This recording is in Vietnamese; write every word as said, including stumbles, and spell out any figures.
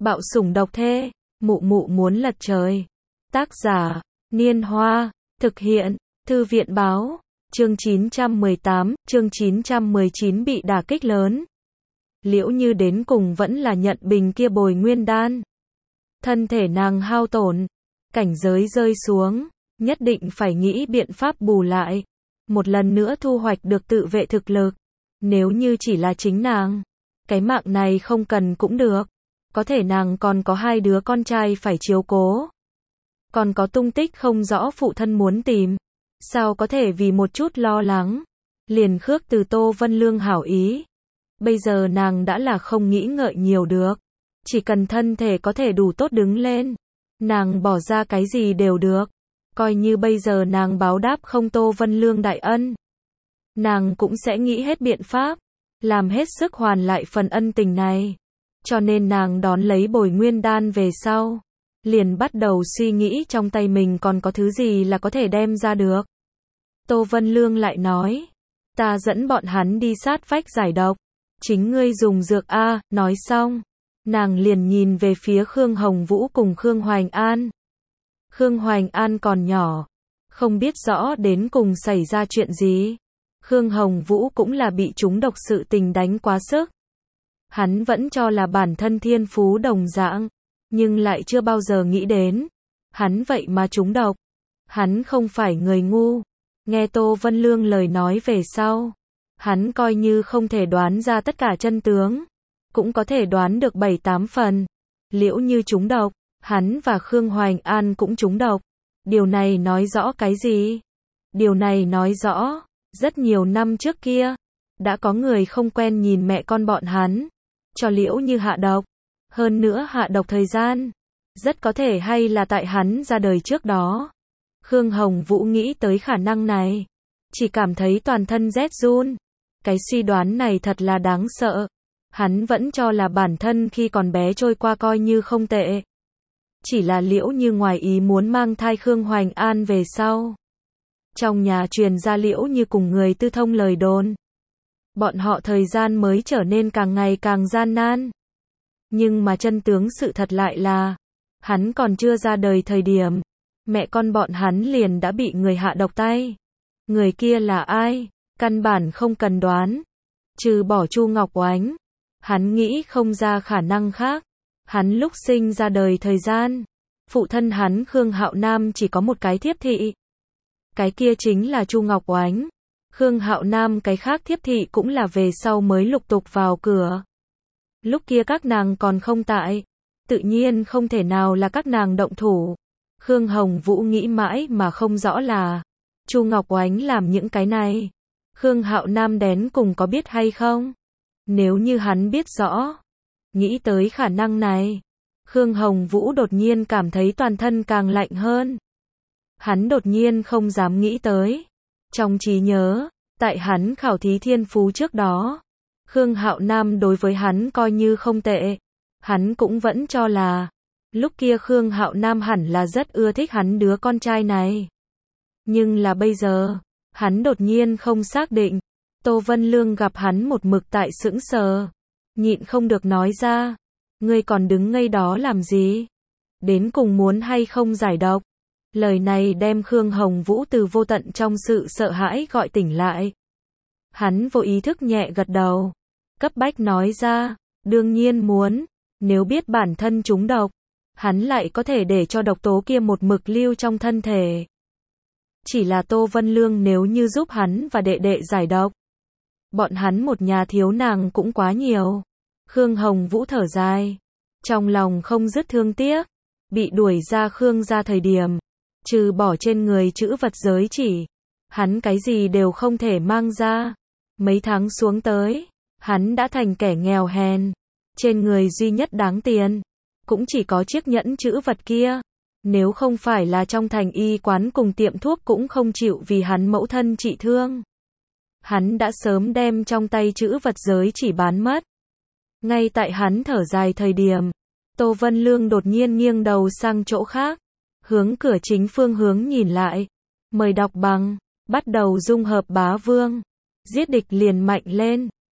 Bạo sủng độc thê, mụ mụ muốn lật trời. Tác giả, Niên Hoa, thực hiện, Thư viện Báo, chương chín trăm mười tám, chương chín trăm mười chín bị đả kích lớn. Liễu Như đến cùng vẫn là nhận bình kia bồi nguyên đan. Thân thể nàng hao tổn, cảnh giới rơi xuống, nhất định phải nghĩ biện pháp bù lại. Một lần nữa thu hoạch được tự vệ thực lực. Nếu như chỉ là chính nàng, cái mạng này không cần cũng được. Có thể nàng còn có hai đứa con trai phải chiếu cố. Còn có tung tích không rõ phụ thân muốn tìm. Sao có thể vì một chút lo lắng, liền khước từ Tô Vân Lương hảo ý. Bây giờ nàng đã là không nghĩ ngợi nhiều được. Chỉ cần thân thể có thể đủ tốt đứng lên, nàng bỏ ra cái gì đều được. Coi như bây giờ nàng báo đáp không Tô Vân Lương đại ân, nàng cũng sẽ nghĩ hết biện pháp, làm hết sức hoàn lại phần ân tình này. Cho nên nàng đón lấy bồi nguyên đan về sau, liền bắt đầu suy nghĩ trong tay mình còn có thứ gì là có thể đem ra được. Tô Vân Lương lại nói, ta dẫn bọn hắn đi sát vách giải độc, chính ngươi dùng dược a. Nói xong, nàng liền nhìn về phía Khương Hồng Vũ cùng Khương Hoành An. Khương Hoành An còn nhỏ, không biết rõ đến cùng xảy ra chuyện gì. Khương Hồng Vũ cũng là bị trúng độc sự tình đánh quá sức. Hắn vẫn cho là bản thân thiên phú đồng dạng, nhưng lại chưa bao giờ nghĩ đến, hắn vậy mà trúng độc. Hắn không phải người ngu. Nghe Tô Vân Lương lời nói về sau, hắn coi như không thể đoán ra tất cả chân tướng, cũng có thể đoán được bảy tám phần. Liễu Như trúng độc, hắn và Khương Hoành An cũng trúng độc. Điều này nói rõ cái gì? Điều này nói rõ, rất nhiều năm trước kia, đã có người không quen nhìn mẹ con bọn hắn, cho Liễu Như hạ độc. Hơn nữa hạ độc thời gian, rất có thể hay là tại hắn ra đời trước đó. Khương Hồng Vũ nghĩ tới khả năng này, chỉ cảm thấy toàn thân rét run. Cái suy đoán này thật là đáng sợ. Hắn vẫn cho là bản thân khi còn bé trôi qua coi như không tệ. Chỉ là Liễu Như ngoài ý muốn mang thai Khương Hoành An về sau. Trong nhà truyền ra Liễu Như cùng người tư thông lời đồn. Bọn họ thời gian mới trở nên càng ngày càng gian nan. Nhưng mà chân tướng sự thật lại là, hắn còn chưa ra đời thời điểm, mẹ con bọn hắn liền đã bị người hạ độc tay. Người kia là ai? Căn bản không cần đoán. Trừ bỏ Chu Ngọc Oánh, hắn nghĩ không ra khả năng khác. Hắn lúc sinh ra đời thời gian, phụ thân hắn Khương Hạo Nam chỉ có một cái thiếp thị. Cái kia chính là Chu Ngọc Oánh. Khương Hạo Nam cái khác thiếp thị cũng là về sau mới lục tục vào cửa. Lúc kia các nàng còn không tại, tự nhiên không thể nào là các nàng động thủ. Khương Hồng Vũ nghĩ mãi mà không rõ là Chu Ngọc Oánh làm những cái này, Khương Hạo Nam đến cùng có biết hay không? Nếu như hắn biết rõ, nghĩ tới khả năng này, Khương Hồng Vũ đột nhiên cảm thấy toàn thân càng lạnh hơn. Hắn đột nhiên không dám nghĩ tới. Trong trí nhớ, tại hắn khảo thí thiên phú trước đó, Khương Hạo Nam đối với hắn coi như không tệ. Hắn cũng vẫn cho là, lúc kia Khương Hạo Nam hẳn là rất ưa thích hắn đứa con trai này. Nhưng là bây giờ, hắn đột nhiên không xác định. Tô Vân Lương gặp hắn một mực tại sững sờ, nhịn không được nói ra, ngươi còn đứng ngây đó làm gì? Đến cùng muốn hay không giải độc? Lời này đem Khương Hồng Vũ từ vô tận trong sự sợ hãi gọi tỉnh lại. Hắn vô ý thức nhẹ gật đầu, cấp bách nói ra, đương nhiên muốn. Nếu biết bản thân trúng độc, hắn lại có thể để cho độc tố kia một mực lưu trong thân thể. Chỉ là Tô Vân Lương nếu như giúp hắn và đệ đệ giải độc, bọn hắn một nhà thiếu nàng cũng quá nhiều. Khương Hồng Vũ thở dài, trong lòng không dứt thương tiếc. Bị đuổi ra Khương ra thời điểm, trừ bỏ trên người chữ vật giới chỉ, hắn cái gì đều không thể mang ra. Mấy tháng xuống tới, hắn đã thành kẻ nghèo hèn. Trên người duy nhất đáng tiền, cũng chỉ có chiếc nhẫn chữ vật kia. Nếu không phải là trong thành y quán cùng tiệm thuốc cũng không chịu vì hắn mẫu thân trị thương, hắn đã sớm đem trong tay chữ vật giới chỉ bán mất. Ngay tại hắn thở dài thời điểm, Tô Vân Lương đột nhiên nghiêng đầu sang chỗ khác, hướng cửa chính phương hướng nhìn lại. Mời đọc bằng, bắt đầu dung hợp bá vương. Giết địch liền mạnh lên.